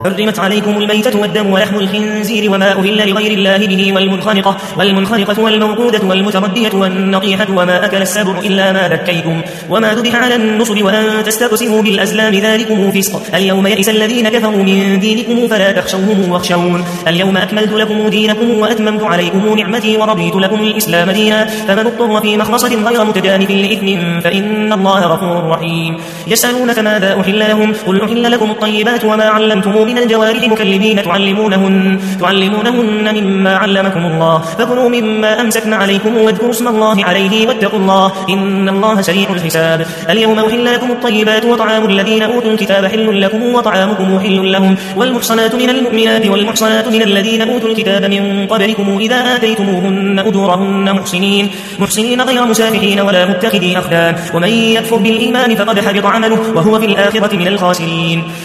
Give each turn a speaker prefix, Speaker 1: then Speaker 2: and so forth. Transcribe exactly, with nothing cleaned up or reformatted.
Speaker 1: حرمت عليكم الميتة والدم ولحم الخنزير وما أهل لغير الله به والمنخنقة, والمنخنقة والموقودة والمتردية والنطيحة وما أكل السبع إلا ما ذكيتم وما ذبح على النصب وأن تستقسموا بالأزلام ذلكم فسق. اليوم يئس الذين كفروا من دينكم فلا تخشوهم واخشون. اليوم أكملت لكم دينكم وأتممت عليكم نعمتي ورضيت لكم الإسلام دينا. فمن اضطر في مخمصة غير متجانف لإثم فإن الله غفور رحيم. يسألونك ماذا أحل لهم قل أحل لكم الطيبات وما علمتم من الجوارح مكلبين تعلمونهن, تعلمونهن مما علمكم الله فكلوا مما أمسكن عليكم واذكروا اسم الله عليه واتقوا الله إن الله سريع الحساب. اليوم أحل لكم الطيبات وطعام الذين أوتوا الكتاب حل لكم وطعامكم حل لهم والمحصنات من المؤمنات والمحصنات من الذين أوتوا الكتاب من قبلكم إذا آتيتموهن أجورهن محسنين, محسنين غير مسافحين ولا متخذي أخدان ومن يكفر بالإيمان فقد حبط عمله وهو في الآخرة من الخاسرين.